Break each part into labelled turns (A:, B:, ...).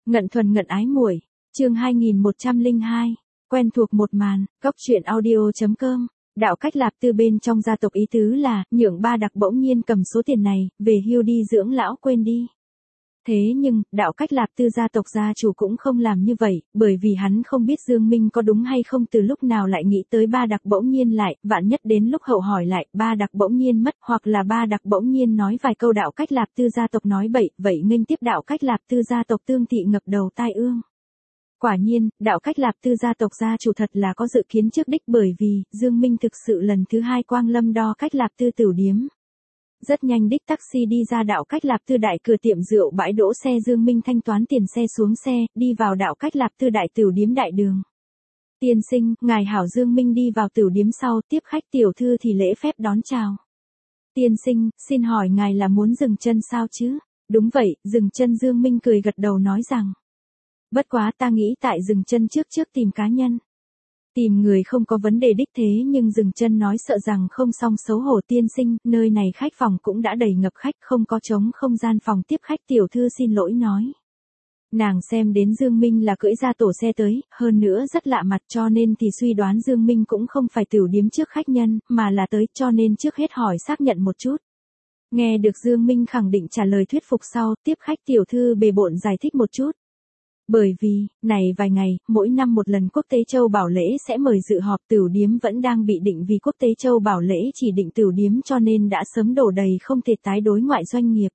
A: Ngận thuần ngận ái muội, chương 2102, quen thuộc một màn, góc truyện audio.com. Đạo Cách Lạp Tư bên trong gia tộc ý tứ là, nhượng Ba Đặc bỗng nhiên cầm số tiền này, về hưu đi dưỡng lão quên đi. Thế nhưng, Đạo Cách Lạp Tư gia tộc gia chủ cũng không làm như vậy, bởi vì hắn không biết Dương Minh có đúng hay không, từ lúc nào lại nghĩ tới Ba Đặc bỗng nhiên lại, vạn nhất đến lúc hậu hỏi lại, Ba Đặc bỗng nhiên mất, hoặc là Ba Đặc bỗng nhiên nói vài câu Đạo Cách Lạp Tư gia tộc nói bậy, vậy nghênh tiếp Đạo Cách Lạp Tư gia tộc tương thị ngập đầu tai ương. Quả nhiên, Đạo Cách Lạp Tư gia tộc gia chủ thật là có dự kiến trước đích, bởi vì Dương Minh thực sự lần thứ hai quang lâm đo Cách Lạp Tư tiểu điếm. Rất nhanh đích taxi đi ra Đạo Cách Lạp Tư đại cửa tiệm rượu bãi đỗ xe, Dương Minh thanh toán tiền xe xuống xe, đi vào Đạo Cách Lạp Tư đại tiểu điếm đại đường. Tiên sinh, ngài hảo. Dương Minh đi vào tiểu điếm sau, tiếp khách tiểu thư thì lễ phép đón chào. Tiên sinh, xin hỏi ngài là muốn dừng chân sao chứ? Đúng vậy, dừng chân. Dương Minh cười gật đầu nói rằng. Bất quá ta nghĩ tại dừng chân trước tìm cá nhân. Tìm người không có vấn đề đích, thế nhưng dừng chân nói sợ rằng không xong. Xấu hổ tiên sinh, nơi này khách phòng cũng đã đầy ngập khách, không có trống không gian phòng tiếp khách. Tiểu thư xin lỗi nói. Nàng xem đến Dương Minh là cưỡi ra tổ xe tới, hơn nữa rất lạ mặt, cho nên thì suy đoán Dương Minh cũng không phải tiểu điếm trước khách nhân, mà là tới, cho nên trước hết hỏi xác nhận một chút. Nghe được Dương Minh khẳng định trả lời thuyết phục sau, tiếp khách tiểu thư bề bộn giải thích một chút. Bởi vì, này vài ngày, mỗi năm một lần Quốc tế Châu Bảo Lễ sẽ mời dự họp, tiểu điếm vẫn đang bị định vì Quốc tế Châu Bảo Lễ chỉ định tiểu điếm, cho nên đã sớm đổ đầy, không thể tái đối ngoại doanh nghiệp.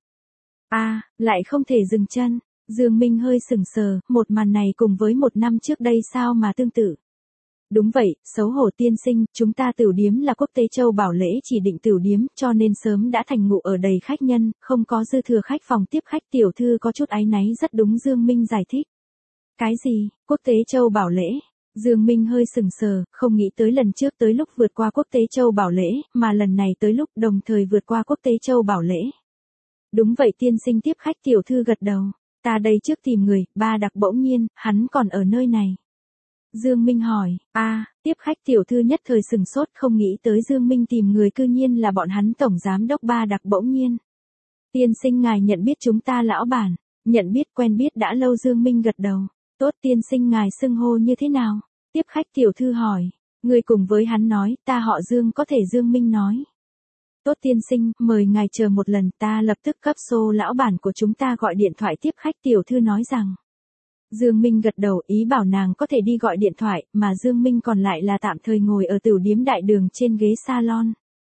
A: Lại không thể dừng chân. Dương Minh hơi sững sờ, một màn này cùng với một năm trước đây sao mà tương tự. Đúng vậy, xấu hổ tiên sinh, chúng ta tiểu điếm là Quốc tế Châu Bảo Lễ chỉ định tiểu điếm, cho nên sớm đã thành ngụ ở đầy khách nhân, không có dư thừa khách phòng tiếp khách. Tiểu thư có chút áy náy. Rất đúng. Dương Minh giải thích. Cái gì, Quốc tế Châu Bảo Lễ? Dương Minh hơi sững sờ, không nghĩ tới lần trước tới lúc vượt qua Quốc tế Châu Bảo Lễ, mà lần này tới lúc đồng thời vượt qua Quốc tế Châu Bảo Lễ. Đúng vậy tiên sinh, tiếp khách tiểu thư gật đầu. Ta đây trước tìm người. Ba Đặc bỗng nhiên, hắn còn ở nơi này. Dương Minh hỏi. Tiếp khách tiểu thư nhất thời sừng sốt, không nghĩ tới Dương Minh tìm người cư nhiên là bọn hắn tổng giám đốc Ba Đặc bỗng nhiên. Tiên sinh ngài nhận biết chúng ta lão bản? Nhận biết, quen biết đã lâu. Dương Minh gật đầu. Tốt tiên sinh, ngài xưng hô như thế nào? Tiếp khách tiểu thư hỏi. Người cùng với hắn nói, ta họ Dương có thể. Dương Minh nói. Tốt tiên sinh, mời ngài chờ một lần, ta lập tức cấp số lão bản của chúng ta gọi điện thoại. Tiếp khách tiểu thư nói rằng. Dương Minh gật đầu, ý bảo nàng có thể đi gọi điện thoại, mà Dương Minh còn lại là tạm thời ngồi ở tiểu điếm đại đường trên ghế salon.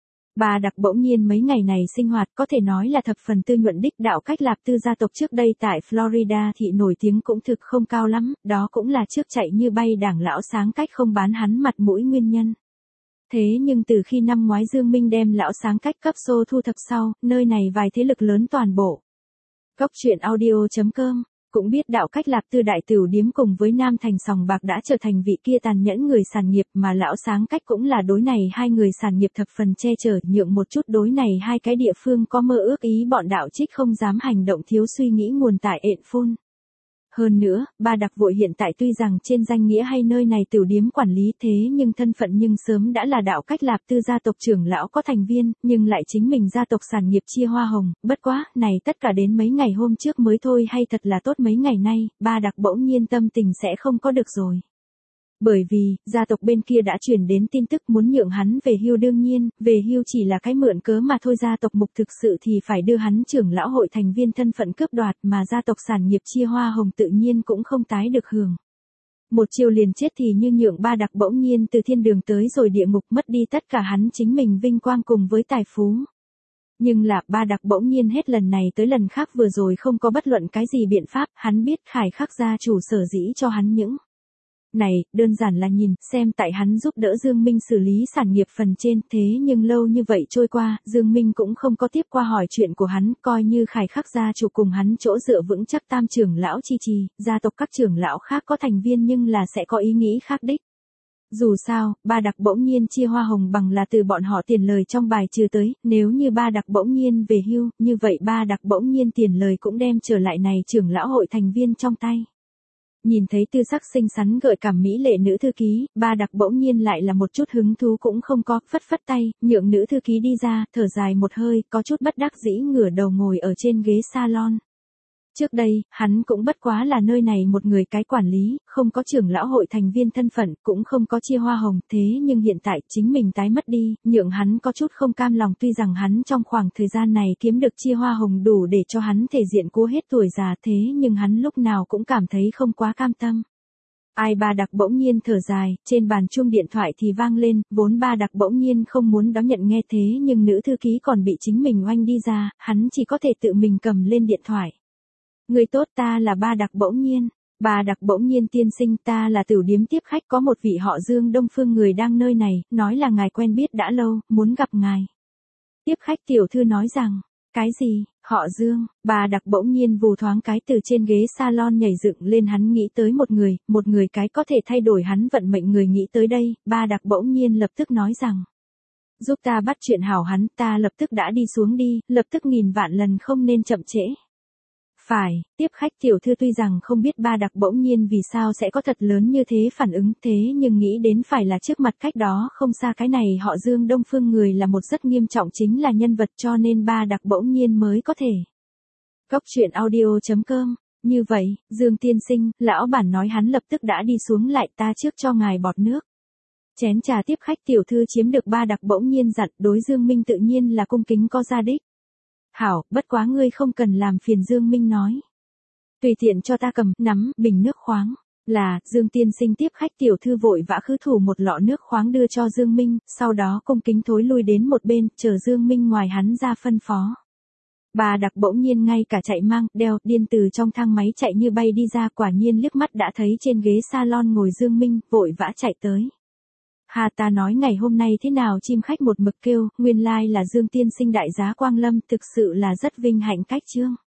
A: Ba Đặc bỗng nhiên mấy ngày này sinh hoạt có thể nói là thập phần tư nhuận đích. Đạo Cách Lạp Tư gia tộc trước đây tại Florida thị nổi tiếng cũng thực không cao lắm, đó cũng là trước chạy như bay đảng lão Sáng Cách không bán hắn mặt mũi nguyên nhân. Thế nhưng từ khi năm ngoái Dương Minh đem lão Sáng Cách cấp xô thu thập sau, nơi này vài thế lực lớn toàn bộ. Góc truyện audio.com cũng biết Đạo Cách Lạp Tư đại tiểu điếm cùng với Nam Thành sòng bạc đã trở thành vị kia tàn nhẫn người sản nghiệp, mà lão Sáng Cách cũng là đối này hai người sản nghiệp thập phần che chở, nhượng một chút đối này hai cái địa phương có mơ ước ý, bọn đạo trích không dám hành động thiếu suy nghĩ nguồn tại ện phun. Hơn nữa, Ba Đặc vội hiện tại tuy rằng trên danh nghĩa hay nơi này tiểu điếm quản lý, thế nhưng thân phận nhưng sớm đã là Đạo Cách Lạp Tư gia tộc trưởng lão có thành viên, nhưng lại chính mình gia tộc sản nghiệp chia hoa hồng. Bất quá, này tất cả đến mấy ngày hôm trước mới thôi, hay thật là tốt mấy ngày nay, Ba Đặc bỗng nhiên tâm tình sẽ không có được rồi. Bởi vì, gia tộc bên kia đã truyền đến tin tức muốn nhượng hắn về hưu, đương nhiên, về hưu chỉ là cái mượn cớ mà thôi, gia tộc mục thực sự thì phải đưa hắn trưởng lão hội thành viên thân phận cướp đoạt, mà gia tộc sản nghiệp chia hoa hồng tự nhiên cũng không tái được hưởng. Một chiều liền chết thì như nhượng Ba Đặc bỗng nhiên từ thiên đường tới rồi địa ngục, mất đi tất cả hắn chính mình vinh quang cùng với tài phú. Nhưng là Ba Đặc bỗng nhiên hết lần này tới lần khác vừa rồi không có bất luận cái gì biện pháp, hắn biết Khải Khắc gia chủ sở dĩ cho hắn những này, đơn giản là nhìn, xem tại hắn giúp đỡ Dương Minh xử lý sản nghiệp phần trên, thế nhưng lâu như vậy trôi qua, Dương Minh cũng không có tiếp qua hỏi chuyện của hắn, coi như Khải Khắc gia chủ cùng hắn chỗ dựa vững chắc. Tam trưởng lão chi trì, gia tộc các trưởng lão khác có thành viên nhưng là sẽ có ý nghĩ khác đích. Dù sao, Ba Đặc bỗng nhiên chia hoa hồng bằng là từ bọn họ tiền lời trong bài trừ tới, nếu như Ba Đặc bỗng nhiên về hưu, như vậy Ba Đặc bỗng nhiên tiền lời cũng đem trở lại này trưởng lão hội thành viên trong tay. Nhìn thấy tư sắc xinh xắn gợi cảm mỹ lệ nữ thư ký, Ba Đặc bỗng nhiên lại là một chút hứng thú cũng không có, phất phất tay, nhượng nữ thư ký đi ra, thở dài một hơi, có chút bất đắc dĩ ngửa đầu ngồi ở trên ghế salon. Trước đây, hắn cũng bất quá là nơi này một người cái quản lý, không có trưởng lão hội thành viên thân phận, cũng không có chia hoa hồng, thế nhưng hiện tại chính mình tái mất đi, nhượng hắn có chút không cam lòng, tuy rằng hắn trong khoảng thời gian này kiếm được chia hoa hồng đủ để cho hắn thể diện cố hết tuổi già, thế nhưng hắn lúc nào cũng cảm thấy không quá cam tâm. Ai Ba Đặc bỗng nhiên thở dài, trên bàn chuông điện thoại thì vang lên, vốn Ba Đặc bỗng nhiên không muốn đón nhận nghe thế nhưng nữ thư ký còn bị chính mình oanh đi ra, hắn chỉ có thể tự mình cầm lên điện thoại. Người tốt, ta là Ba Đặc bỗng nhiên. Ba Đặc bỗng nhiên tiên sinh, ta là tiểu điếm tiếp khách, có một vị họ Dương Đông Phương người đang nơi này, nói là ngài quen biết đã lâu, muốn gặp ngài. Tiếp khách tiểu thư nói rằng, cái gì, họ Dương? Ba Đặc bỗng nhiên vù thoáng cái từ trên ghế salon nhảy dựng lên, hắn nghĩ tới một người cái có thể thay đổi hắn vận mệnh, người nghĩ tới đây, Ba Đặc bỗng nhiên lập tức nói rằng, giúp ta bắt chuyện hảo hắn, ta lập tức đã đi xuống đi, lập tức nghìn vạn lần không nên chậm trễ. Phải, tiếp khách tiểu thư tuy rằng không biết Ba Đặc bỗng nhiên vì sao sẽ có thật lớn như thế phản ứng, thế nhưng nghĩ đến phải là trước mặt cách đó không xa cái này họ Dương Đông Phương người là một rất nghiêm trọng chính là nhân vật, cho nên Ba Đặc bỗng nhiên mới có thể. Cốc truyện audio.com. Như vậy, Dương tiên sinh, lão bản nói hắn lập tức đã đi xuống, lại ta trước cho ngài bọt nước. Chén trà tiếp khách tiểu thư chiếm được Ba Đặc bỗng nhiên dặn, đối Dương Minh tự nhiên là cung kính có gia đích. Hảo, bất quá ngươi không cần làm phiền, Dương Minh nói. Tùy tiện cho ta cầm, nắm, bình nước khoáng. Là, Dương tiên sinh tiếp khách tiểu thư vội vã khứ thủ một lọ nước khoáng đưa cho Dương Minh, sau đó cung kính thối lui đến một bên, chờ Dương Minh ngoài hắn ra phân phó. Ba Đặc bỗng nhiên ngay cả chạy mang, đeo, điên từ trong thang máy chạy như bay đi ra, quả nhiên liếc mắt đã thấy trên ghế salon ngồi Dương Minh, vội vã chạy tới. Hà, ta nói ngày hôm nay thế nào chim khách một mực kêu, nguyên lai là Dương tiên sinh đại giá quang lâm, thực sự là rất vinh hạnh cách chương.